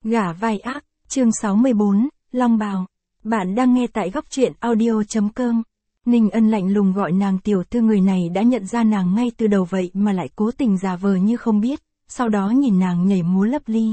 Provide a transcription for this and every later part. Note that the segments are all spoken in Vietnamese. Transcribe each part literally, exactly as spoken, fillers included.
Gả vai ác, chương sáu mươi bốn, Long Bào. Bạn đang nghe tại góc truyện audio.com. Ninh Ân lạnh lùng gọi nàng tiểu thư, người này đã nhận ra nàng ngay từ đầu vậy mà lại cố tình giả vờ như không biết, sau đó nhìn nàng nhảy múa lấp ly.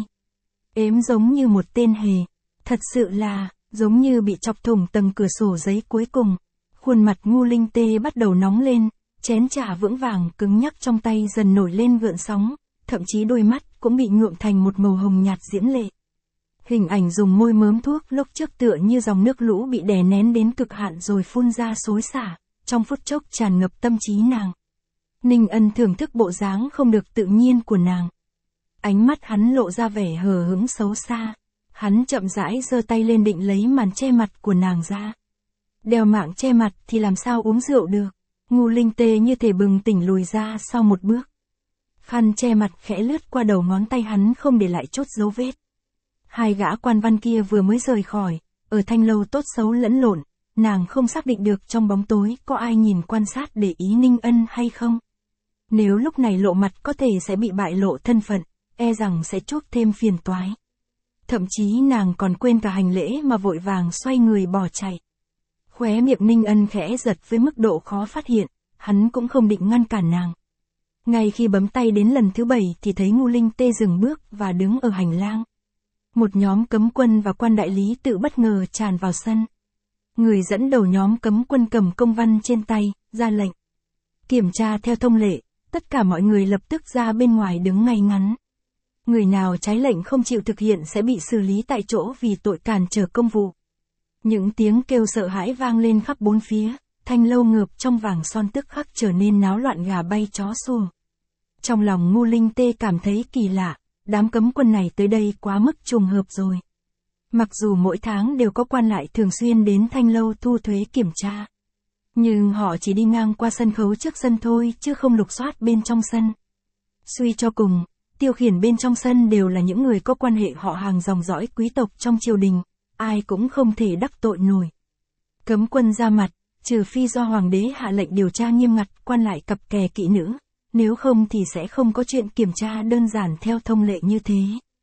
Ếm giống như một tên hề. Thật sự là, giống như bị chọc thủng tầng cửa sổ giấy cuối cùng. Khuôn mặt Ngô Linh Tê bắt đầu nóng lên, chén trà vững vàng cứng nhắc trong tay dần nổi lên gợn sóng, thậm chí đôi mắt cũng bị nhuộm thành một màu hồng nhạt diễm lệ. Hình ảnh dùng môi mớm thuốc lúc trước tựa như dòng nước lũ bị đè nén đến cực hạn rồi phun ra xối xả, trong phút chốc tràn ngập tâm trí nàng. Ninh Ân thưởng thức bộ dáng không được tự nhiên của nàng. Ánh mắt hắn lộ ra vẻ hờ hững xấu xa. Hắn chậm rãi giơ tay lên định lấy màn che mặt của nàng ra. Đeo mạng che mặt thì làm sao uống rượu được. Ngô Linh Tê như thể bừng tỉnh lùi ra sau một bước. Khăn che mặt khẽ lướt qua đầu ngón tay hắn không để lại chút dấu vết. Hai gã quan văn kia vừa mới rời khỏi, ở thanh lâu tốt xấu lẫn lộn, nàng không xác định được trong bóng tối có ai nhìn quan sát để ý Ninh Ân hay không. Nếu lúc này lộ mặt có thể sẽ bị bại lộ thân phận, e rằng sẽ chuốc thêm phiền toái. Thậm chí nàng còn quên cả hành lễ mà vội vàng xoay người bỏ chạy. Khóe miệng Ninh Ân khẽ giật với mức độ khó phát hiện, hắn cũng không định ngăn cản nàng. Ngay khi bấm tay đến lần thứ bảy thì thấy Ngô Linh Tê dừng bước và đứng ở hành lang. Một nhóm cấm quân và quan đại lý tự bất ngờ tràn vào sân. Người dẫn đầu nhóm cấm quân cầm công văn trên tay, ra lệnh. Kiểm tra theo thông lệ, tất cả mọi người lập tức ra bên ngoài đứng ngay ngắn. Người nào trái lệnh không chịu thực hiện sẽ bị xử lý tại chỗ vì tội cản trở công vụ. Những tiếng kêu sợ hãi vang lên khắp bốn phía, thanh lâu ngợp trong vàng son tức khắc trở nên náo loạn gà bay chó sủa. Trong lòng Ngô Linh Tê cảm thấy kỳ lạ, đám cấm quân này tới đây quá mức trùng hợp rồi. Mặc dù mỗi tháng đều có quan lại thường xuyên đến thanh lâu thu thuế kiểm tra. Nhưng họ chỉ đi ngang qua sân khấu trước sân thôi chứ không lục soát bên trong sân. Suy cho cùng, tiêu khiển bên trong sân đều là những người có quan hệ họ hàng dòng dõi quý tộc trong triều đình, ai cũng không thể đắc tội nổi. Cấm quân ra mặt, trừ phi do hoàng đế hạ lệnh điều tra nghiêm ngặt quan lại cặp kè kỵ nữ, nếu không thì sẽ không có chuyện kiểm tra đơn giản theo thông lệ như thế.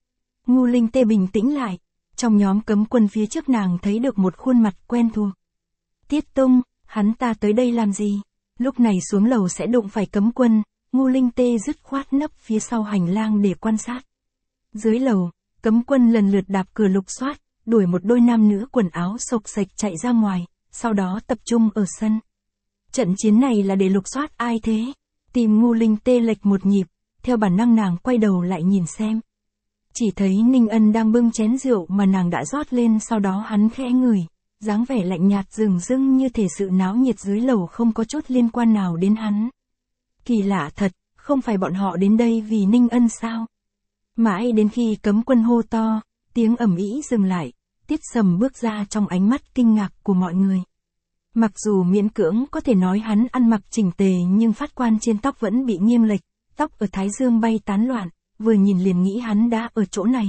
Ngô Linh Tê bình tĩnh lại, trong nhóm cấm quân phía trước nàng thấy được một khuôn mặt quen thuộc. Tiết Tung, hắn ta tới đây làm gì? Lúc này xuống lầu sẽ đụng phải cấm quân, Ngô Linh Tê dứt khoát nấp phía sau hành lang để quan sát. Dưới lầu, cấm quân lần lượt đạp cửa lục soát, đuổi một đôi nam nữ quần áo xộc xệch chạy ra ngoài, sau đó tập trung ở sân. Trận chiến này là để lục soát ai thế? Tim Ngô Linh Tê lệch một nhịp, theo bản năng nàng quay đầu lại nhìn xem. Chỉ thấy Ninh Ân đang bưng chén rượu mà nàng đã rót lên, sau đó hắn khẽ ngửi, dáng vẻ lạnh nhạt dửng dưng như thể sự náo nhiệt dưới lầu không có chút liên quan nào đến hắn. Kỳ lạ thật, không phải bọn họ đến đây vì Ninh Ân sao? Mãi đến khi cấm quân hô to, tiếng ầm ĩ dừng lại, Tiết Sầm bước ra trong ánh mắt kinh ngạc của mọi người. Mặc dù miễn cưỡng có thể nói hắn ăn mặc chỉnh tề nhưng phát quan trên tóc vẫn bị nghiêng lệch, tóc ở thái dương bay tán loạn, vừa nhìn liền nghĩ hắn đã ở chỗ này.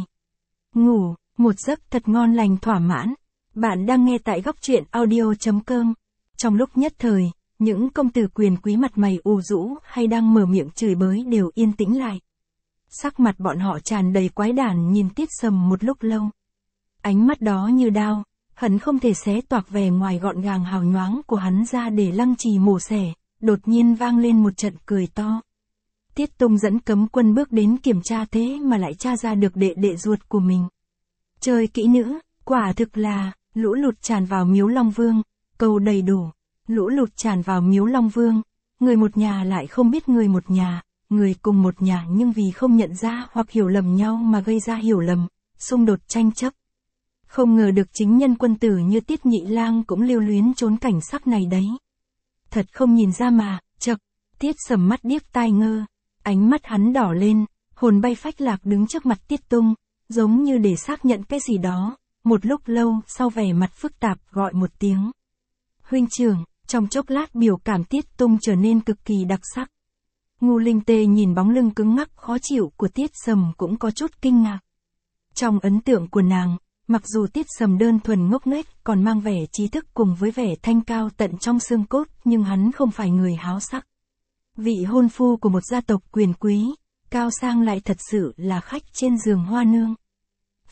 Ngủ, một giấc thật ngon lành thỏa mãn. Bạn đang nghe tại góc truyện audio.com. Trong lúc nhất thời, những công tử quyền quý mặt mày u rũ hay đang mở miệng chửi bới đều yên tĩnh lại. Sắc mặt bọn họ tràn đầy quái đản nhìn Tiết Sầm một lúc lâu. Ánh mắt đó như đao, hận không thể xé toạc vẻ ngoài gọn gàng hào nhoáng của hắn ra để lăng trì mổ xẻ, đột nhiên vang lên một trận cười to. Tiết Tung dẫn cấm quân bước đến kiểm tra thế mà lại tra ra được đệ đệ ruột của mình. Trời kỹ nữ, quả thực là, lũ lụt tràn vào miếu Long Vương, câu đầy đủ, lũ lụt tràn vào miếu Long Vương, người một nhà lại không biết người một nhà, người cùng một nhà nhưng vì không nhận ra hoặc hiểu lầm nhau mà gây ra hiểu lầm, xung đột tranh chấp. Không ngờ được chính nhân quân tử như Tiết Nhị Lang cũng lưu luyến trốn cảnh sắc này đấy. Thật không nhìn ra mà, chậc, Tiết Sầm mắt điếc tai ngơ, ánh mắt hắn đỏ lên, hồn bay phách lạc đứng trước mặt Tiết Tung, giống như để xác nhận cái gì đó, một lúc lâu sau vẻ mặt phức tạp gọi một tiếng. Huynh trưởng, trong chốc lát biểu cảm Tiết Tung trở nên cực kỳ đặc sắc. Ngô Linh Tê nhìn bóng lưng cứng ngắc khó chịu của Tiết Sầm cũng có chút kinh ngạc. Trong ấn tượng của nàng, mặc dù Tiết Sầm đơn thuần ngốc nghếch còn mang vẻ trí thức cùng với vẻ thanh cao tận trong xương cốt nhưng hắn không phải người háo sắc. Vị hôn phu của một gia tộc quyền quý, cao sang lại thật sự là khách trên giường hoa nương.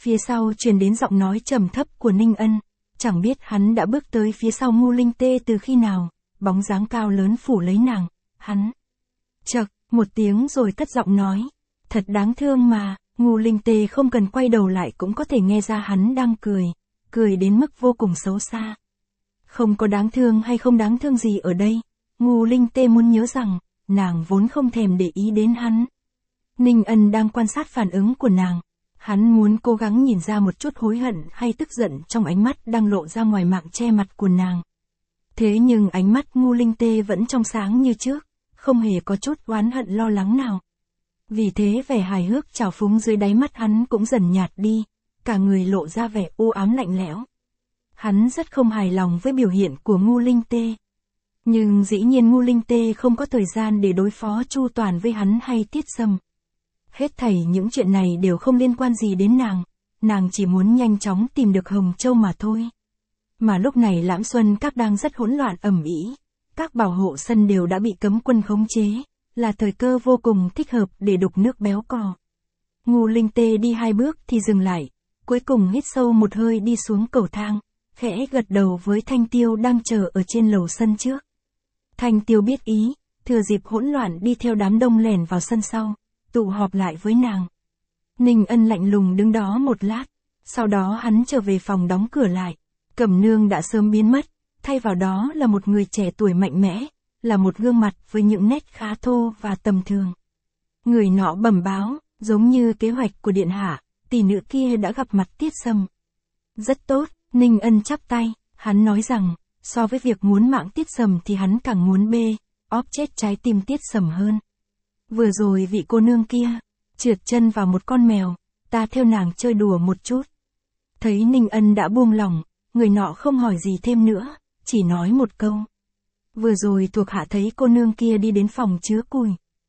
Phía sau truyền đến giọng nói trầm thấp của Ninh Ân, chẳng biết hắn đã bước tới phía sau Ngô Linh Tê từ khi nào, bóng dáng cao lớn phủ lấy nàng, hắn. Chậc, một tiếng rồi cất giọng nói, thật đáng thương mà, Ngô Linh Tê không cần quay đầu lại cũng có thể nghe ra hắn đang cười, cười đến mức vô cùng xấu xa. Không có đáng thương hay không đáng thương gì ở đây, Ngô Linh Tê muốn nhớ rằng, nàng vốn không thèm để ý đến hắn. Ninh Ân đang quan sát phản ứng của nàng, hắn muốn cố gắng nhìn ra một chút hối hận hay tức giận trong ánh mắt đang lộ ra ngoài mạng che mặt của nàng. Thế nhưng ánh mắt Ngô Linh Tê vẫn trong sáng như trước, không hề có chút oán hận lo lắng nào. Vì thế vẻ hài hước trào phúng dưới đáy mắt hắn cũng dần nhạt đi, cả người lộ ra vẻ u ám lạnh lẽo. Hắn rất không hài lòng với biểu hiện của Ngô Linh Tê. Nhưng dĩ nhiên Ngô Linh Tê không có thời gian để đối phó chu toàn với hắn hay Tiết Sâm. Hết thảy những chuyện này đều không liên quan gì đến nàng, nàng chỉ muốn nhanh chóng tìm được Hồng Châu mà thôi. Mà lúc này Lãm Xuân Các đang rất hỗn loạn ầm ĩ, các bảo hộ sân đều đã bị cấm quân khống chế, là thời cơ vô cùng thích hợp để đục nước béo cò. Ngô Linh Tê đi hai bước thì dừng lại, cuối cùng hít sâu một hơi đi xuống cầu thang, khẽ gật đầu với Thanh Tiêu đang chờ ở trên lầu sân trước. Thanh Tiêu biết ý, thừa dịp hỗn loạn đi theo đám đông lẻn vào sân sau, tụ họp lại với nàng. Ninh Ân lạnh lùng đứng đó một lát, sau đó hắn trở về phòng đóng cửa lại. Cẩm Nương đã sớm biến mất, thay vào đó là một người trẻ tuổi mạnh mẽ, là một gương mặt với những nét khá thô và tầm thường. Người nọ bẩm báo, giống như kế hoạch của điện hạ, tỷ nữ kia đã gặp mặt Tiết Sâm. Rất tốt, Ninh Ân chắp tay, hắn nói rằng, so với việc muốn mạng Tiết Sâm thì hắn càng muốn bê, óp chết trái tim Tiết Sâm hơn. Vừa rồi vị cô nương kia, trượt chân vào một con mèo, ta theo nàng chơi đùa một chút. Thấy Ninh Ân đã buông lỏng, người nọ không hỏi gì thêm nữa, chỉ nói một câu. Vừa rồi thuộc hạ thấy cô nương kia đi đến phòng chứa củi.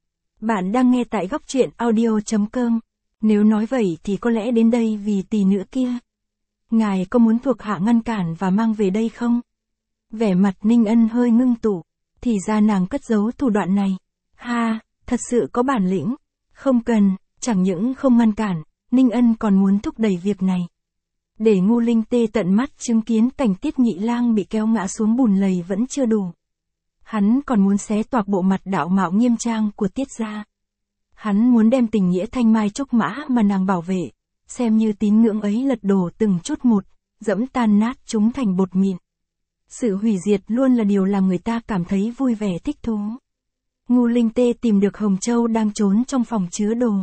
Bạn đang nghe tại góc truyện audio chấm com. Nếu nói vậy thì có lẽ đến đây vì tỷ nữ kia. Ngài có muốn thuộc hạ ngăn cản và mang về đây không? Vẻ mặt Ninh Ân hơi ngưng tụ, thì ra nàng cất giấu thủ đoạn này. Ha, thật sự có bản lĩnh. Không cần, chẳng những không ngăn cản, Ninh Ân còn muốn thúc đẩy việc này. Để Ngô Linh Tê tận mắt chứng kiến cảnh Tiết Nhị Lang bị kéo ngã xuống bùn lầy vẫn chưa đủ. Hắn còn muốn xé toạc bộ mặt đạo mạo nghiêm trang của Tiết gia. Hắn muốn đem tình nghĩa thanh mai trúc mã mà nàng bảo vệ, xem như tín ngưỡng ấy lật đổ từng chút một, dẫm tan nát chúng thành bột mịn. Sự hủy diệt luôn là điều làm người ta cảm thấy vui vẻ thích thú. Ngô Linh Tê tìm được Hồng Châu đang trốn trong phòng chứa đồ.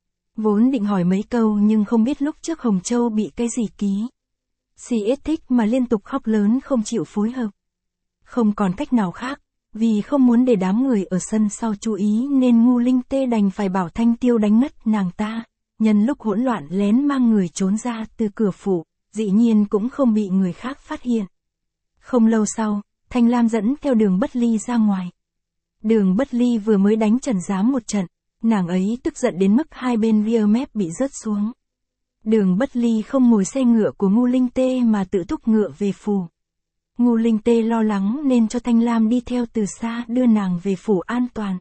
Vốn định hỏi mấy câu nhưng không biết lúc trước Hồng Châu bị cái gì ký. Xì ít thích mà liên tục khóc lớn không chịu phối hợp. Không còn cách nào khác, vì không muốn để đám người ở sân sau chú ý nên Ngô Linh Tê đành phải bảo Thanh Tiêu đánh ngất nàng ta, nhân lúc hỗn loạn lén mang người trốn ra từ cửa phủ, dĩ nhiên cũng không bị người khác phát hiện. Không lâu sau, Thanh Lam dẫn theo Đường Bất Ly ra ngoài. Đường Bất Ly vừa mới đánh Trần Giám một trận, nàng ấy tức giận đến mức hai bên ria mép bị rớt xuống. Đường Bất Ly không ngồi xe ngựa của Ngô Linh Tê mà tự túc ngựa về phủ. Ngô Linh Tê lo lắng nên cho Thanh Lam đi theo từ xa đưa nàng về phủ an toàn.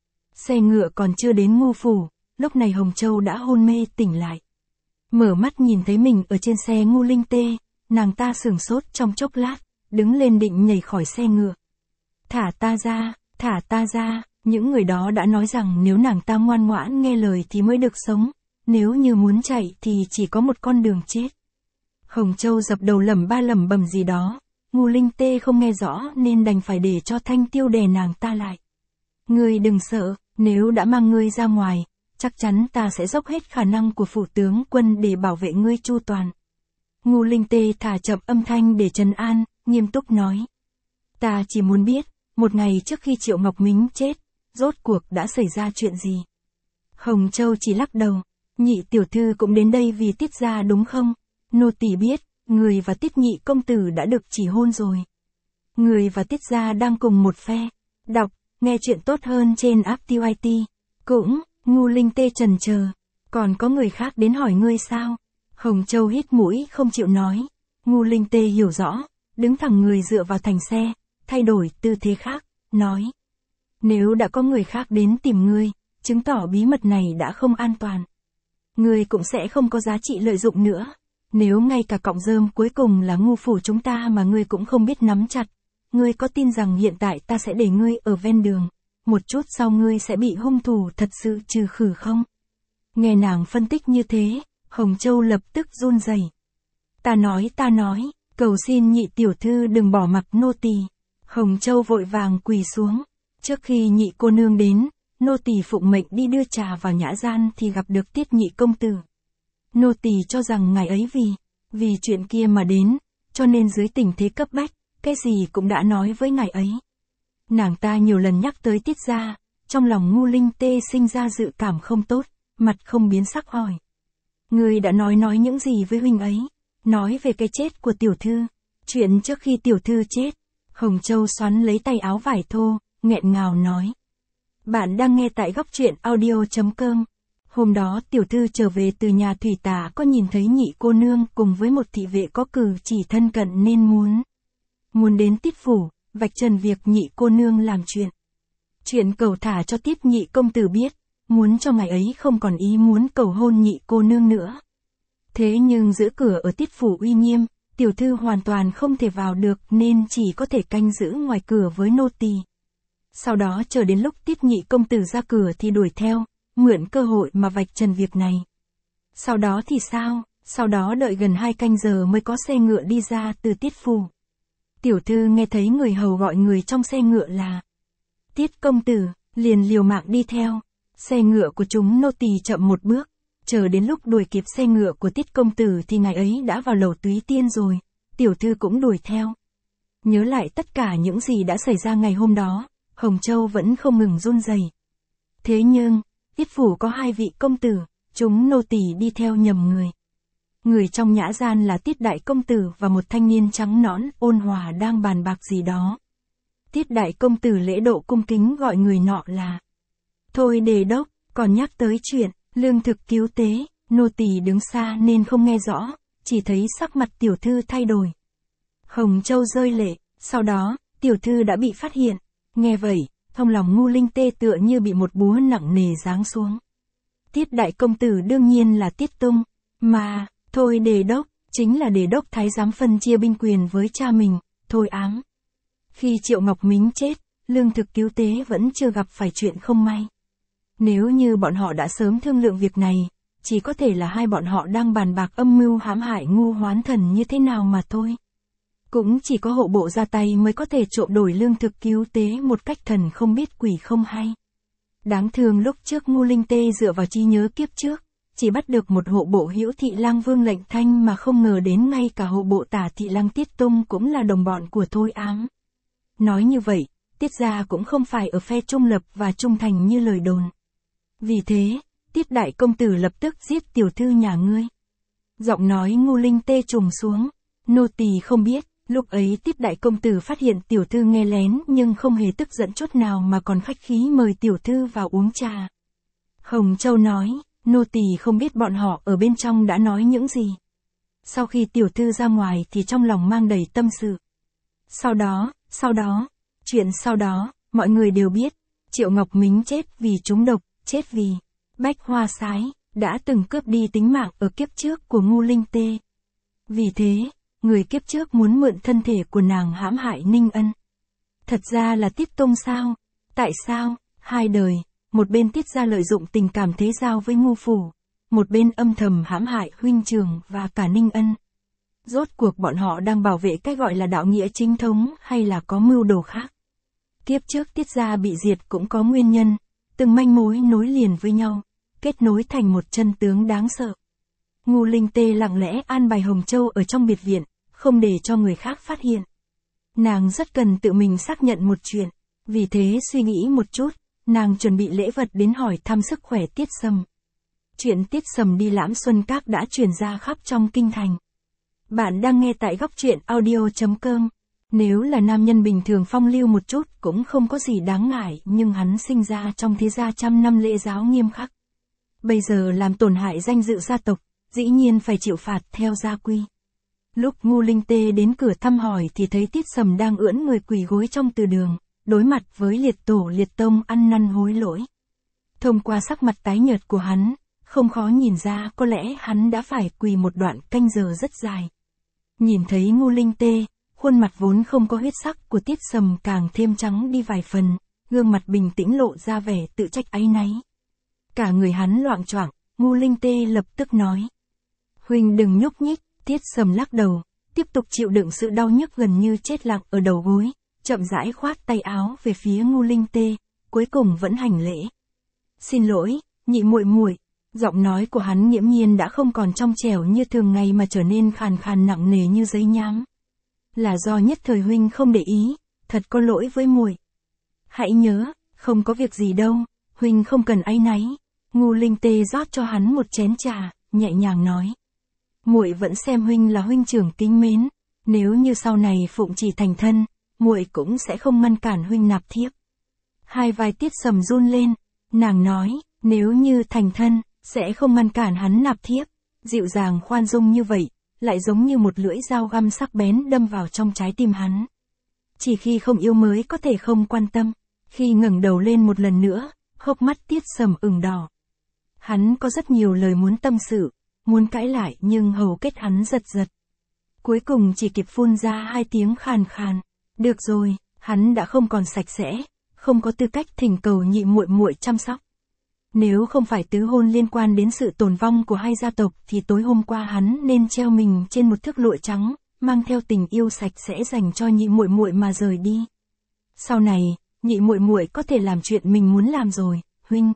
Xe ngựa còn chưa đến Ngô phủ, lúc này Hồng Châu đã hôn mê tỉnh lại. Mở mắt nhìn thấy mình ở trên xe Ngô Linh Tê, nàng ta sửng sốt trong chốc lát, đứng lên định nhảy khỏi xe ngựa. Thả ta ra, thả ta ra, những người đó đã nói rằng nếu nàng ta ngoan ngoãn nghe lời thì mới được sống, nếu như muốn chạy thì chỉ có một con đường chết. Hồng Châu dập đầu lẩm ba lẩm bẩm gì đó, Ngô Linh Tê không nghe rõ nên đành phải để cho Thanh Tiêu đè nàng ta lại. Ngươi đừng sợ, nếu đã mang ngươi ra ngoài, chắc chắn ta sẽ dốc hết khả năng của phủ tướng quân để bảo vệ ngươi chu toàn. Ngô Linh Tê thả chậm âm thanh để trấn an, nghiêm túc nói. Ta chỉ muốn biết, một ngày trước khi Triệu Ngọc Mính chết, rốt cuộc đã xảy ra chuyện gì? Hồng Châu chỉ lắc đầu, nhị tiểu thư cũng đến đây vì Tiết gia đúng không? Nô tỳ biết, người và Tiết nhị công tử đã được chỉ hôn rồi. Người và Tiết gia đang cùng một phe. Đọc, nghe chuyện tốt hơn trên app Tiêu i tê. Cũng, Ngô Linh Tê chần chờ, còn có người khác đến hỏi ngươi sao? Hồng Châu hít mũi không chịu nói. Ngô Linh Tê hiểu rõ, đứng thẳng người dựa vào thành xe, thay đổi tư thế khác, nói. Nếu đã có người khác đến tìm ngươi, chứng tỏ bí mật này đã không an toàn. Ngươi cũng sẽ không có giá trị lợi dụng nữa. Nếu ngay cả cọng rơm cuối cùng là ngu phủ chúng ta mà ngươi cũng không biết nắm chặt, ngươi có tin rằng hiện tại ta sẽ để ngươi ở ven đường, một chút sau ngươi sẽ bị hung thủ thật sự trừ khử không? Nghe nàng phân tích như thế, Hồng Châu lập tức run rẩy. Ta nói ta nói, cầu xin nhị tiểu thư đừng bỏ mặc nô tỳ. Hồng Châu vội vàng quỳ xuống. Trước khi nhị cô nương đến, nô tỳ phụng mệnh đi đưa trà vào nhã gian thì gặp được Tiết nhị công tử. Nô tỳ cho rằng ngài ấy vì, vì chuyện kia mà đến, cho nên dưới tình thế cấp bách, cái gì cũng đã nói với ngài ấy. Nàng ta nhiều lần nhắc tới Tiết gia, trong lòng Ngu Linh Tê sinh ra dự cảm không tốt, mặt không biến sắc hỏi. Ngươi đã nói nói những gì với huynh ấy? Nói về cái chết của tiểu thư, chuyện trước khi tiểu thư chết. Hồng Châu xoắn lấy tay áo vải thô, nghẹn ngào nói. Bạn đang nghe tại góc truyện audio.com. Hôm đó tiểu thư trở về từ nhà thủy tả có nhìn thấy nhị cô nương cùng với một thị vệ có cử chỉ thân cận nên muốn. Muốn đến Tiết phủ, vạch trần việc nhị cô nương làm chuyện. Chuyện cầu thả cho Tiết nhị công tử biết, muốn cho ngài ấy không còn ý muốn cầu hôn nhị cô nương nữa. Thế nhưng giữ cửa ở Tiết phủ uy nghiêm, tiểu thư hoàn toàn không thể vào được nên chỉ có thể canh giữ ngoài cửa với nô tỳ. Sau đó chờ đến lúc Tiết nhị công tử ra cửa thì đuổi theo, mượn cơ hội mà vạch trần việc này. Sau đó thì sao? Sau đó đợi gần hai canh giờ mới có xe ngựa đi ra từ Tiết phủ. Tiểu thư nghe thấy người hầu gọi người trong xe ngựa là Tiết công tử, liền liều mạng đi theo. Xe ngựa của chúng nô tỳ chậm một bước, chờ đến lúc đuổi kịp xe ngựa của Tiết công tử thì ngài ấy đã vào lầu túy tiên rồi, tiểu thư cũng đuổi theo. Nhớ lại tất cả những gì đã xảy ra ngày hôm đó, Hồng Châu vẫn không ngừng run rẩy. Thế nhưng, Tiết phủ có hai vị công tử, chúng nô tỳ đi theo nhầm người. Người trong nhã gian là Tiết đại công tử và một thanh niên trắng nõn, ôn hòa đang bàn bạc gì đó. Tiết đại công tử lễ độ cung kính gọi người nọ là Thôi đề đốc, còn nhắc tới chuyện lương thực cứu tế, nô tỳ đứng xa nên không nghe rõ, chỉ thấy sắc mặt tiểu thư thay đổi. Hồng Châu rơi lệ, sau đó, tiểu thư đã bị phát hiện. Nghe vậy, trong lòng Ngu Linh Tê tựa như bị một búa nặng nề giáng xuống. Tiết đại công tử đương nhiên là Tiết Tung, mà, Thôi đề đốc, chính là đề đốc thái giám phân chia binh quyền với cha mình, Thôi Ám. Khi Triệu Ngọc Mính chết, lương thực cứu tế vẫn chưa gặp phải chuyện không may. Nếu như bọn họ đã sớm thương lượng việc này, chỉ có thể là hai bọn họ đang bàn bạc âm mưu hãm hại Ngu Hoán Thần như thế nào mà thôi. Cũng chỉ có hộ bộ ra tay mới có thể trộm đổi lương thực cứu tế một cách thần không biết quỷ không hay. Đáng thương lúc trước Ngu Linh Tê dựa vào trí nhớ kiếp trước, chỉ bắt được một hộ bộ Hữu Thị Lang Vương Lệnh Thanh mà không ngờ đến ngay cả hộ bộ Tả Thị Lang Tiết Tung cũng là đồng bọn của Thôi Ám. Nói như vậy, Tiết gia cũng không phải ở phe trung lập và trung thành như lời đồn. Vì thế, Tiết đại công tử lập tức giết tiểu thư nhà ngươi. Giọng nói Ngu Linh Tê trùng xuống, nô tỳ không biết, lúc ấy Tiết đại công tử phát hiện tiểu thư nghe lén nhưng không hề tức giận chút nào mà còn khách khí mời tiểu thư vào uống trà. Hồng Châu nói, nô tỳ không biết bọn họ ở bên trong đã nói những gì. Sau khi tiểu thư ra ngoài thì trong lòng mang đầy tâm sự. Sau đó, sau đó, chuyện sau đó, mọi người đều biết, Triệu Ngọc Mính chết vì trúng độc, chết vì Bách Hoa Sái, đã từng cướp đi tính mạng ở kiếp trước của Ngu Linh Tê. Vì thế, người kiếp trước muốn mượn thân thể của nàng hãm hại Ninh Ân. Thật ra là Tiết Tung sao? Tại sao? Hai đời, một bên Tiết gia lợi dụng tình cảm thế giao với Ngu phủ, một bên âm thầm hãm hại huynh trường và cả Ninh Ân. Rốt cuộc bọn họ đang bảo vệ cái gọi là đạo nghĩa chính thống hay là có mưu đồ khác? Kiếp trước Tiết gia bị diệt cũng có nguyên nhân, từng manh mối nối liền với nhau, kết nối thành một chân tướng đáng sợ. Ngu Linh Tê lặng lẽ an bài Hồng Châu ở trong biệt viện, không để cho người khác phát hiện. Nàng rất cần tự mình xác nhận một chuyện, vì thế suy nghĩ một chút, nàng chuẩn bị lễ vật đến hỏi thăm sức khỏe Tiết Sầm. Chuyện Tiết Sầm đi Lãm Xuân Các đã truyền ra khắp trong kinh thành. Bạn đang nghe tại góc truyện audio.com. Nếu là nam nhân bình thường phong lưu một chút cũng không có gì đáng ngại, nhưng hắn sinh ra trong thế gia trăm năm lễ giáo nghiêm khắc. Bây giờ làm tổn hại danh dự gia tộc, dĩ nhiên phải chịu phạt theo gia quy. Lúc Ngu Linh Tê đến cửa thăm hỏi thì thấy Tiết Sầm đang ưỡn người quỳ gối trong từ đường, đối mặt với liệt tổ liệt tông ăn năn hối lỗi. Thông qua sắc mặt tái nhợt của hắn, không khó nhìn ra có lẽ hắn đã phải quỳ một đoạn canh giờ rất dài. Nhìn thấy Ngô Linh Tê, khuôn mặt vốn không có huyết sắc của Tiết Sầm càng thêm trắng đi vài phần, gương mặt bình tĩnh lộ ra vẻ tự trách áy náy. Cả người hắn loạng choạng, Ngô Linh Tê lập tức nói. Huynh đừng nhúc nhích, Tiết Sầm lắc đầu, tiếp tục chịu đựng sự đau nhức gần như chết lặng ở đầu gối, chậm rãi khoát tay áo về phía Ngô Linh Tê, cuối cùng vẫn hành lễ. Xin lỗi, nhị muội muội. Giọng nói của hắn nghiễm nhiên đã không còn trong trẻo như thường ngày mà trở nên khàn khàn nặng nề như giấy nhám. Là do nhất thời huynh không để ý, thật có lỗi với muội. Hãy nhớ, không có việc gì đâu, huynh không cần áy náy. Ngô Linh Tê rót cho hắn một chén trà, nhẹ nhàng nói. Muội vẫn xem huynh là huynh trưởng kính mến, nếu như sau này phụng chỉ thành thân, muội cũng sẽ không ngăn cản huynh nạp thiếp. Hai vai Tiết Sầm run lên, nàng nói, nếu như thành thân, sẽ không ngăn cản hắn nạp thiếp. Dịu dàng khoan dung như vậy, lại giống như một lưỡi dao găm sắc bén đâm vào trong trái tim hắn. Chỉ khi không yêu mới có thể không quan tâm. Khi ngẩng đầu lên một lần nữa, hốc mắt Tiết Sầm ửng đỏ. Hắn có rất nhiều lời muốn tâm sự, muốn cãi lại nhưng hầu kết hắn giật giật. Cuối cùng chỉ kịp phun ra hai tiếng khàn khàn. Được rồi, hắn đã không còn sạch sẽ, không có tư cách thỉnh cầu nhị muội muội chăm sóc. Nếu không phải tứ hôn liên quan đến sự tồn vong của hai gia tộc thì tối hôm qua hắn nên treo mình trên một thước lụa trắng, mang theo tình yêu sạch sẽ dành cho nhị muội muội mà rời đi. Sau này, nhị muội muội có thể làm chuyện mình muốn làm rồi, huynh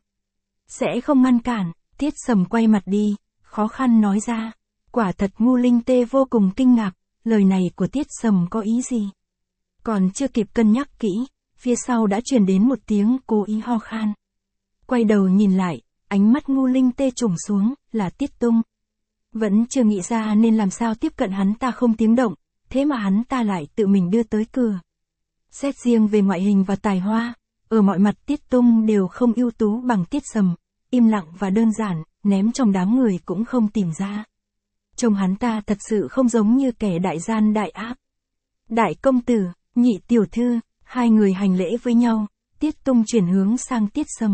sẽ không ngăn cản. Tiết Sầm quay mặt đi, khó khăn nói ra. Quả thật Ngô Linh Tê vô cùng kinh ngạc, lời này của Tiết Sầm có ý gì? Còn chưa kịp cân nhắc kỹ, phía sau đã truyền đến một tiếng cố ý ho khan. Quay đầu nhìn lại, ánh mắt Ngô Linh Tê trùng xuống, là Tiết Tung. Vẫn chưa nghĩ ra nên làm sao tiếp cận hắn ta không tiếng động, thế mà hắn ta lại tự mình đưa tới cửa. Xét riêng về ngoại hình và tài hoa, ở mọi mặt Tiết Tung đều không ưu tú bằng Tiết Sầm, im lặng và đơn giản, ném trong đám người cũng không tìm ra. Trông hắn ta thật sự không giống như kẻ đại gian đại ác. Đại công tử, nhị tiểu thư, hai người hành lễ với nhau, Tiết Tung chuyển hướng sang Tiết Sầm.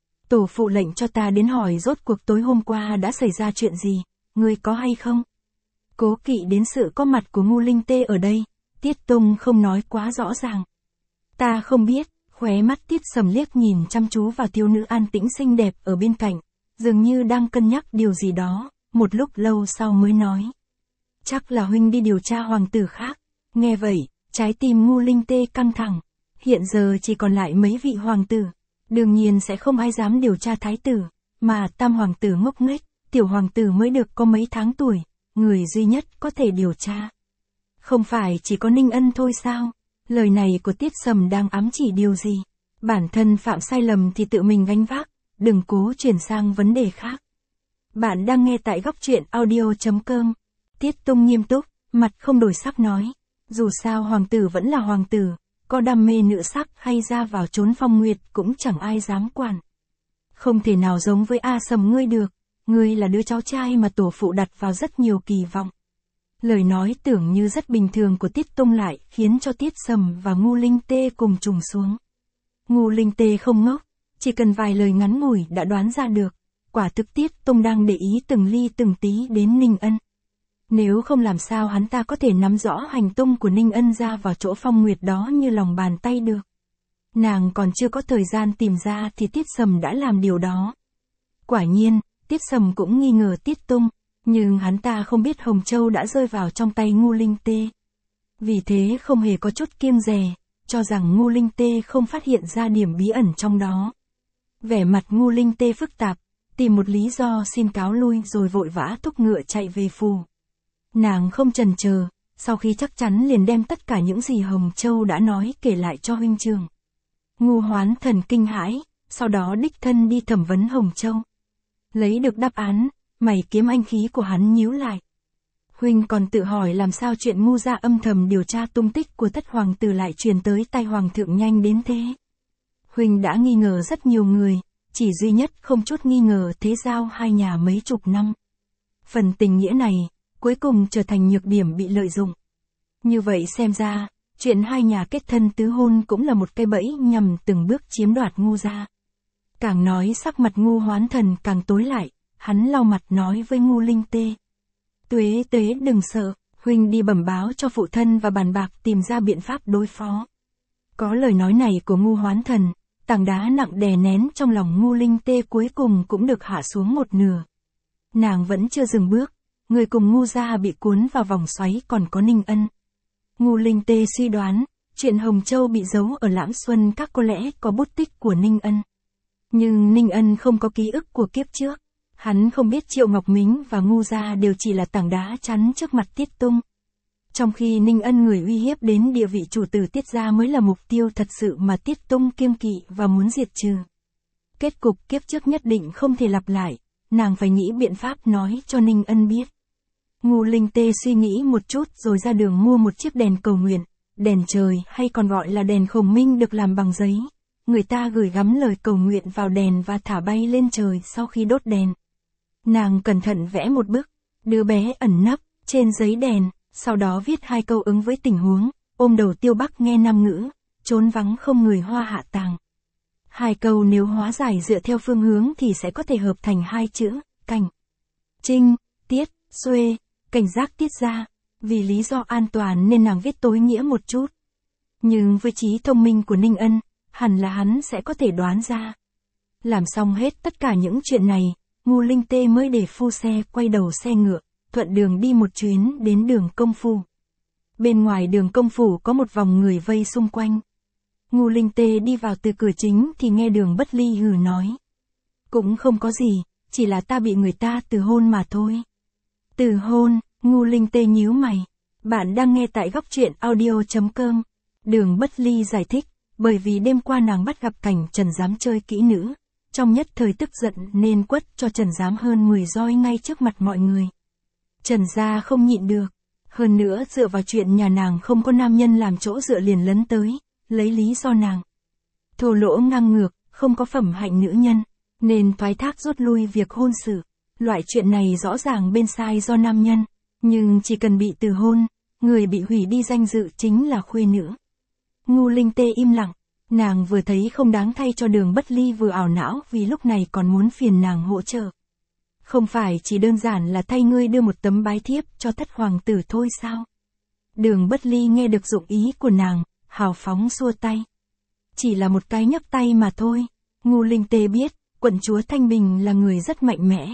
Tổ phụ lệnh cho ta đến hỏi rốt cuộc tối hôm qua đã xảy ra chuyện gì, ngươi có hay không? Cố kỵ đến sự có mặt của Ngô Linh Tê ở đây, Tiết Tung không nói quá rõ ràng. Ta không biết, khóe mắt Tiết Sầm liếc nhìn chăm chú vào thiếu nữ an tĩnh xinh đẹp ở bên cạnh, dường như đang cân nhắc điều gì đó, một lúc lâu sau mới nói. Chắc là huynh đi điều tra hoàng tử khác. Nghe vậy, trái tim Ngô Linh Tê căng thẳng. Hiện giờ chỉ còn lại mấy vị hoàng tử. Đương nhiên sẽ không ai dám điều tra thái tử, mà tam hoàng tử ngốc nghếch, tiểu hoàng tử mới được có mấy tháng tuổi, người duy nhất có thể điều tra. Không phải chỉ có Ninh Ân thôi sao? Lời này của Tiết Sầm đang ám chỉ điều gì? Bản thân phạm sai lầm thì tự mình gánh vác, đừng cố chuyển sang vấn đề khác. Bạn đang nghe tại góc truyện audio chấm com. Tiết Tung nghiêm túc, mặt không đổi sắc nói. Dù sao hoàng tử vẫn là hoàng tử, có đam mê nữ sắc hay ra vào trốn phong nguyệt cũng chẳng ai dám quản. Không thể nào giống với A Sầm ngươi được, ngươi là đứa cháu trai mà tổ phụ đặt vào rất nhiều kỳ vọng. Lời nói tưởng như rất bình thường của Tiết Tung lại khiến cho Tiết Sầm và Ngô Linh Tê cùng trùng xuống. Ngô Linh Tê không ngốc, chỉ cần vài lời ngắn ngủi đã đoán ra được, quả thực Tiết Tung đang để ý từng ly từng tí đến Ninh Ân. Nếu không làm sao hắn ta có thể nắm rõ hành tung của Ninh Ân ra vào chỗ phong nguyệt đó như lòng bàn tay được. Nàng còn chưa có thời gian tìm ra thì Tiết Sầm đã làm điều đó. Quả nhiên, Tiết Sầm cũng nghi ngờ Tiết Tung, nhưng hắn ta không biết Hồng Châu đã rơi vào trong tay Ngô Linh Tê. Vì thế không hề có chút kiêng dè, cho rằng Ngô Linh Tê không phát hiện ra điểm bí ẩn trong đó. Vẻ mặt Ngô Linh Tê phức tạp, tìm một lý do xin cáo lui rồi vội vã thúc ngựa chạy về phủ. Nàng không chần chờ, sau khi chắc chắn liền đem tất cả những gì Hồng Châu đã nói kể lại cho huynh trưởng. Ngô Hoán Thần kinh hãi, sau đó đích thân đi thẩm vấn Hồng Châu. Lấy được đáp án, mày kiếm anh khí của hắn nhíu lại. Huynh còn tự hỏi làm sao chuyện Ngô gia âm thầm điều tra tung tích của thất hoàng tử lại truyền tới tay hoàng thượng nhanh đến thế. Huynh đã nghi ngờ rất nhiều người, chỉ duy nhất không chút nghi ngờ Thế Giao hai nhà mấy chục năm. Phần tình nghĩa này, cuối cùng trở thành nhược điểm bị lợi dụng. Như vậy xem ra, chuyện hai nhà kết thân tứ hôn cũng là một cây bẫy nhằm từng bước chiếm đoạt Ngô gia. Càng nói sắc mặt Ngô Hoán Thần càng tối lại, hắn lau mặt nói với Ngô Linh Tê. Tuế tuế đừng sợ, huynh đi bẩm báo cho phụ thân và bàn bạc tìm ra biện pháp đối phó. Có lời nói này của Ngô Hoán Thần, tảng đá nặng đè nén trong lòng Ngô Linh Tê cuối cùng cũng được hạ xuống một nửa. Nàng vẫn chưa dừng bước, người cùng Ngô gia bị cuốn vào vòng xoáy còn có Ninh Ân. Ngô Linh Tê suy đoán, chuyện Hồng Châu bị giấu ở Lãng Xuân Các có lẽ có bút tích của Ninh Ân. Nhưng Ninh Ân không có ký ức của kiếp trước, hắn không biết Triệu Ngọc Mính và Ngô gia đều chỉ là tảng đá chắn trước mặt Tiết Tung. Trong khi Ninh Ân người uy hiếp đến địa vị chủ tử Tiết gia mới là mục tiêu thật sự mà Tiết Tung kiêng kỵ và muốn diệt trừ. Kết cục kiếp trước nhất định không thể lặp lại, nàng phải nghĩ biện pháp nói cho Ninh Ân biết. Ngô Linh Tê suy nghĩ một chút rồi ra đường mua một chiếc đèn cầu nguyện, đèn trời hay còn gọi là đèn khổng minh được làm bằng giấy. Người ta gửi gắm lời cầu nguyện vào đèn và thả bay lên trời sau khi đốt đèn. Nàng cẩn thận vẽ một bức, đứa bé ẩn nấp trên giấy đèn, sau đó viết hai câu ứng với tình huống, ôm đầu Tiêu Bắc nghe năm ngữ, trốn vắng không người hoa hạ tàng. Hai câu nếu hóa giải dựa theo phương hướng thì sẽ có thể hợp thành hai chữ, cảnh. Trinh, Tiết, Xuê, cảnh giác Tiết gia. Vì lý do an toàn nên nàng viết tối nghĩa một chút. Nhưng với trí thông minh của Ninh Ân, hẳn là hắn sẽ có thể đoán ra. Làm xong hết tất cả những chuyện này, Ngô Linh Tê mới để phu xe quay đầu xe ngựa, thuận đường đi một chuyến đến đường Công Phủ. Bên ngoài đường Công Phủ có một vòng người vây xung quanh. Ngô Linh Tê đi vào từ cửa chính thì nghe Đường Bất Ly hừ nói. Cũng không có gì, chỉ là ta bị người ta từ hôn mà thôi. Từ hôn, Ngô Linh Tê nhíu mày. Bạn đang nghe tại góc truyện audio chấm com. Đường Bất Ly giải thích, bởi vì đêm qua nàng bắt gặp cảnh Trần Giám chơi kỹ nữ. Trong nhất thời tức giận nên quất cho Trần Giám hơn mười roi ngay trước mặt mọi người. Trần gia không nhịn được. Hơn nữa dựa vào chuyện nhà nàng không có nam nhân làm chỗ dựa liền lấn tới, lấy lý do nàng thô lỗ ngang ngược, không có phẩm hạnh nữ nhân, nên thoái thác rút lui việc hôn sự. Loại chuyện này rõ ràng bên sai do nam nhân, nhưng chỉ cần bị từ hôn, người bị hủy đi danh dự chính là khuê nữ. Ngô Linh Tê im lặng, nàng vừa thấy không đáng thay cho Đường Bất Ly vừa ảo não vì lúc này còn muốn phiền nàng hỗ trợ. Không phải chỉ đơn giản là thay ngươi đưa một tấm bái thiếp cho thất hoàng tử thôi sao? Đường Bất Ly nghe được dụng ý của nàng, hào phóng xua tay. Chỉ là một cái nhấc tay mà thôi. Ngô Linh Tê biết, quận chúa Thanh Bình là người rất mạnh mẽ.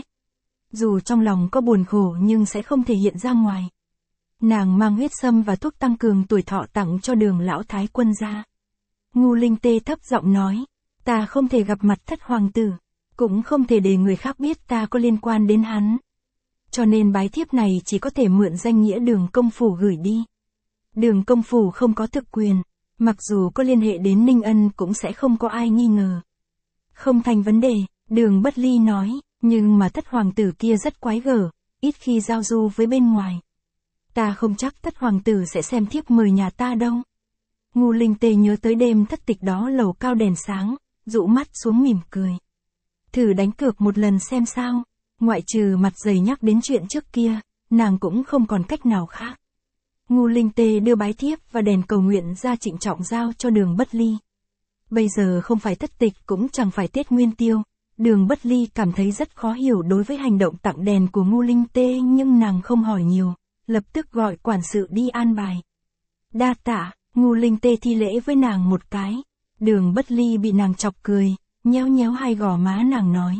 Dù trong lòng có buồn khổ nhưng sẽ không thể hiện ra ngoài. Nàng mang huyết sâm và thuốc tăng cường tuổi thọ tặng cho Đường lão thái quân gia. Ngô Linh Tê thấp giọng nói, ta không thể gặp mặt thất hoàng tử, cũng không thể để người khác biết ta có liên quan đến hắn. Cho nên bái thiếp này chỉ có thể mượn danh nghĩa Đường Công Phủ gửi đi. Đường Công Phủ không có thực quyền, mặc dù có liên hệ đến Ninh Ân cũng sẽ không có ai nghi ngờ. Không thành vấn đề, Đường Bất Ly nói, nhưng mà thất hoàng tử kia rất quái gở, ít khi giao du với bên ngoài. Ta không chắc thất hoàng tử sẽ xem thiếp mời nhà ta đâu. Ngô Linh Tê nhớ tới đêm thất tịch đó lầu cao đèn sáng, dụ mắt xuống mỉm cười. Thử đánh cược một lần xem sao, ngoại trừ mặt dày nhắc đến chuyện trước kia, nàng cũng không còn cách nào khác. Ngô Linh Tê đưa bái thiếp và đèn cầu nguyện ra trịnh trọng giao cho Đường Bất Ly. Bây giờ không phải thất tịch cũng chẳng phải Tết Nguyên Tiêu, Đường Bất Ly cảm thấy rất khó hiểu đối với hành động tặng đèn của Ngô Linh Tê nhưng nàng không hỏi nhiều, lập tức gọi quản sự đi an bài. Đa tạ, Ngô Linh Tê thi lễ với nàng một cái. Đường Bất Ly bị nàng chọc cười, nhéo nhéo hai gò má nàng nói.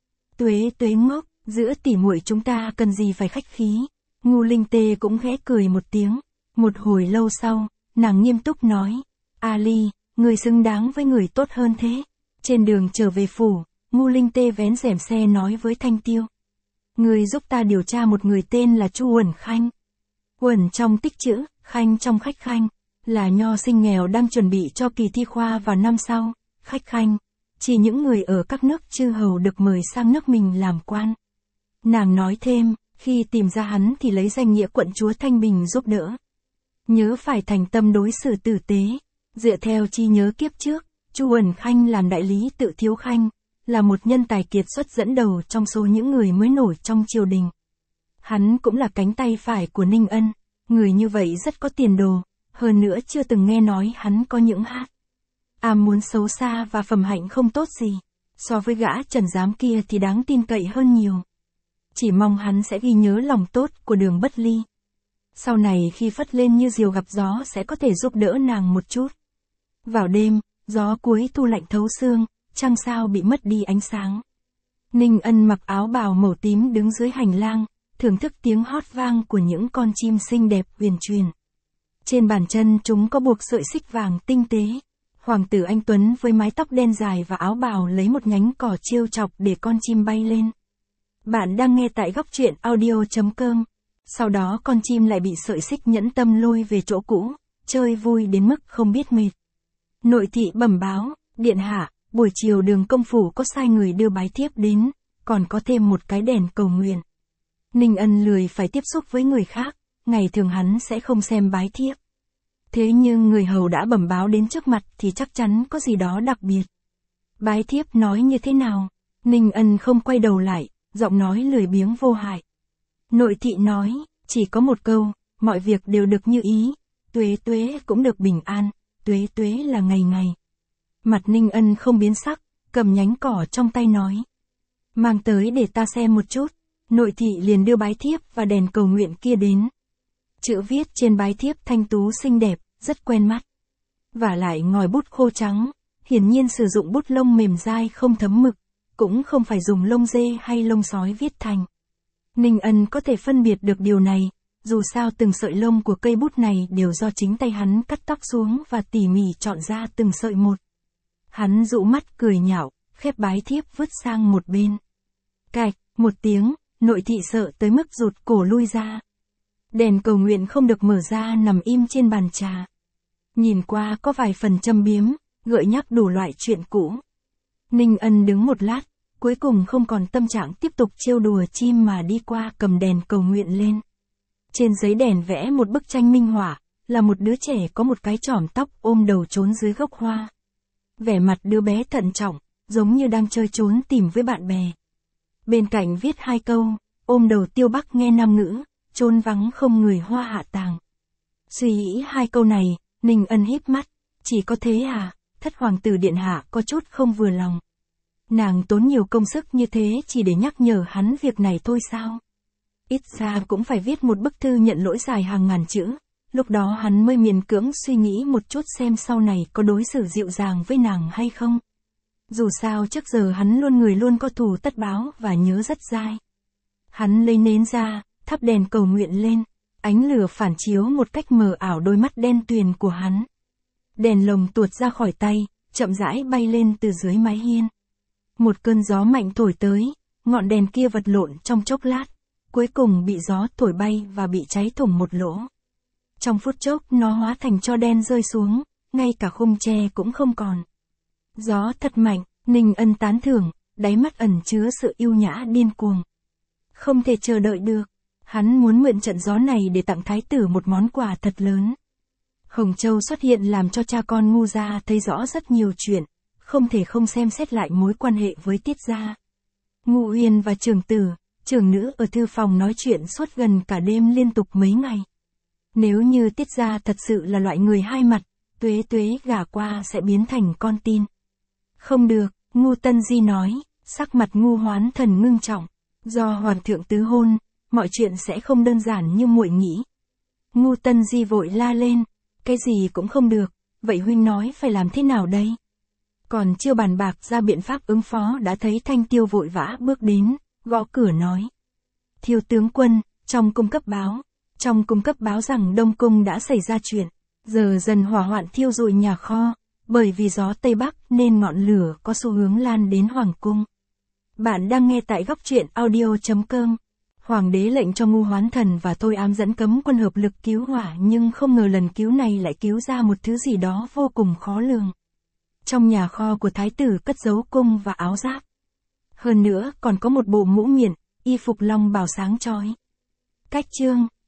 Tuế tuế ngốc, giữa tỉ muội chúng ta cần gì phải khách khí. Ngô Linh Tê cũng khẽ cười một tiếng. Một hồi lâu sau, nàng nghiêm túc nói. Ali, người xứng đáng với người tốt hơn thế. Trên đường trở về phủ, Ngô Linh Tê vén rèm xe nói với Thanh Tiêu. Người giúp ta điều tra một người tên là Chu Uẩn Khanh. Uẩn trong tích chữ, Khanh trong khách khanh, là nho sinh nghèo đang chuẩn bị cho kỳ thi khoa vào năm sau. Khách khanh, chỉ những người ở các nước chư hầu được mời sang nước mình làm quan. Nàng nói thêm, khi tìm ra hắn thì lấy danh nghĩa quận chúa Thanh Bình giúp đỡ. Nhớ phải thành tâm đối xử tử tế. Dựa theo chi nhớ kiếp trước, Chu Uẩn Khanh làm đại lý Tự Thiếu Khanh, là một nhân tài kiệt xuất dẫn đầu trong số những người mới nổi trong triều đình. Hắn cũng là cánh tay phải của Ninh Ân, người như vậy rất có tiền đồ, hơn nữa chưa từng nghe nói hắn có những hát. Am muốn xấu xa và phẩm hạnh không tốt gì, so với gã Trần Giám kia thì đáng tin cậy hơn nhiều. chỉ mong hắn sẽ ghi nhớ lòng tốt của Đường Bất Ly. Sau này khi phất lên như diều gặp gió sẽ có thể giúp đỡ nàng một chút. Vào đêm, gió cuối thu lạnh thấu xương, trăng sao bị mất đi ánh sáng. Ninh Ân mặc áo bào màu tím đứng dưới hành lang, thưởng thức tiếng hót vang của những con chim xinh đẹp huyền truyền. Trên bàn chân chúng có buộc sợi xích vàng tinh tế. Hoàng tử anh tuấn với mái tóc đen dài và áo bào lấy một nhánh cỏ trêu chọc để con chim bay lên. Bạn đang nghe tại góc truyện audio chấm com. Sau đó con chim lại bị sợi xích nhẫn tâm lôi về chỗ cũ, chơi vui đến mức không biết mệt. Nội thị bẩm báo, điện hạ, buổi chiều Đường công phủ có sai người đưa bái thiếp đến, còn có thêm một cái đèn cầu nguyện. Ninh Ân lười phải tiếp xúc với người khác, ngày thường hắn sẽ không xem bái thiếp. Thế nhưng người hầu đã bẩm báo đến trước mặt thì chắc chắn có gì đó đặc biệt. Bái thiếp nói như thế nào? Ninh Ân không quay đầu lại, giọng nói lười biếng vô hại. Nội thị nói, chỉ có một câu, mọi việc đều được như ý, tuế tuế cũng được bình an, tuế tuế là ngày ngày. Mặt Ninh Ân không biến sắc, cầm nhánh cỏ trong tay nói. Mang tới để ta xem một chút. Nội thị liền đưa bái thiếp và đèn cầu nguyện kia đến. Chữ viết trên bái thiếp thanh tú xinh đẹp, rất quen mắt. Vả lại ngòi bút khô trắng, hiển nhiên sử dụng bút lông mềm dai không thấm mực, cũng không phải dùng lông dê hay lông sói viết thành. Ninh Ân có thể phân biệt được điều này, dù sao từng sợi lông của cây bút này đều do chính tay hắn cắt tóc xuống và tỉ mỉ chọn ra từng sợi một. Hắn dụ mắt cười nhạo, khép bái thiếp vứt sang một bên. Cạch, một tiếng, nội thị sợ tới mức rụt cổ lui ra. Đèn cầu nguyện không được mở ra nằm im trên bàn trà. Nhìn qua có vài phần châm biếm, gợi nhắc đủ loại chuyện cũ. Ninh Ân đứng một lát, cuối cùng không còn tâm trạng tiếp tục trêu đùa chim mà đi qua cầm đèn cầu nguyện lên. Trên giấy đèn vẽ một bức tranh minh họa, là một đứa trẻ có một cái chỏm tóc ôm đầu trốn dưới gốc hoa. Vẻ mặt đứa bé thận trọng, giống như đang chơi trốn tìm với bạn bè. Bên cạnh viết hai câu, ôm đầu tiêu bắc nghe nam ngữ, chôn vắng không người hoa hạ tàng. Suy nghĩ hai câu này, Ninh Ân híp mắt, chỉ có thế à, thất hoàng tử điện hạ có chút không vừa lòng. Nàng tốn nhiều công sức như thế chỉ để nhắc nhở hắn việc này thôi sao? Ít ra cũng phải viết một bức thư nhận lỗi dài hàng ngàn chữ, lúc đó hắn mới miễn cưỡng suy nghĩ một chút xem sau này có đối xử dịu dàng với nàng hay không. Dù sao trước giờ hắn luôn người luôn có thù tất báo và nhớ rất dai. Hắn lấy nến ra, thắp đèn cầu nguyện lên, ánh lửa phản chiếu một cách mờ ảo đôi mắt đen tuyền của hắn. Đèn lồng tuột ra khỏi tay, chậm rãi bay lên từ dưới mái hiên. Một cơn gió mạnh thổi tới, ngọn đèn kia vật lộn trong chốc lát, cuối cùng bị gió thổi bay và bị cháy thủng một lỗ. Trong phút chốc nó hóa thành tro đen rơi xuống, ngay cả khung tre cũng không còn. Gió thật mạnh, Ninh Ân tán thưởng, đáy mắt ẩn chứa sự yêu nhã điên cuồng. Không thể chờ đợi được, hắn muốn mượn trận gió này để tặng thái tử một món quà thật lớn. Hồng Châu xuất hiện làm cho cha con Ngu gia thấy rõ rất nhiều chuyện, không thể không xem xét lại mối quan hệ với Tiết gia. Ngu Uyên và trưởng tử, trưởng nữ ở thư phòng nói chuyện suốt gần cả đêm liên tục mấy ngày. Nếu như Tiết gia thật sự là loại người hai mặt, Tuế Tuế gả qua sẽ biến thành con tin. Không được, Ngu Tân Di nói, sắc mặt Ngu Hoán Thần ngưng trọng, do hoàng thượng tứ hôn, mọi chuyện sẽ không đơn giản như muội nghĩ. Ngu Tân Di vội la lên, cái gì cũng không được, vậy huynh nói phải làm thế nào đây? Còn chưa bàn bạc ra biện pháp ứng phó đã thấy Thanh Tiêu vội vã bước đến, gõ cửa nói. Thiếu tướng quân, trong cung cấp báo, trong cung cấp báo rằng Đông Cung đã xảy ra chuyện, giờ dần hỏa hoạn thiêu rụi nhà kho, bởi vì gió Tây Bắc nên ngọn lửa có xu hướng lan đến Hoàng Cung. Bạn đang nghe tại góc truyện audio chấm com. Hoàng đế lệnh cho Ngu Hoán Thần và Thôi Ám dẫn cấm quân hợp lực cứu hỏa nhưng không ngờ lần cứu này lại cứu ra một thứ gì đó vô cùng khó lường. Trong nhà kho của thái tử cất giấu cung và áo giáp. Hơn nữa còn có một bộ mũ miện, y phục long bào sáng chói. Cách chương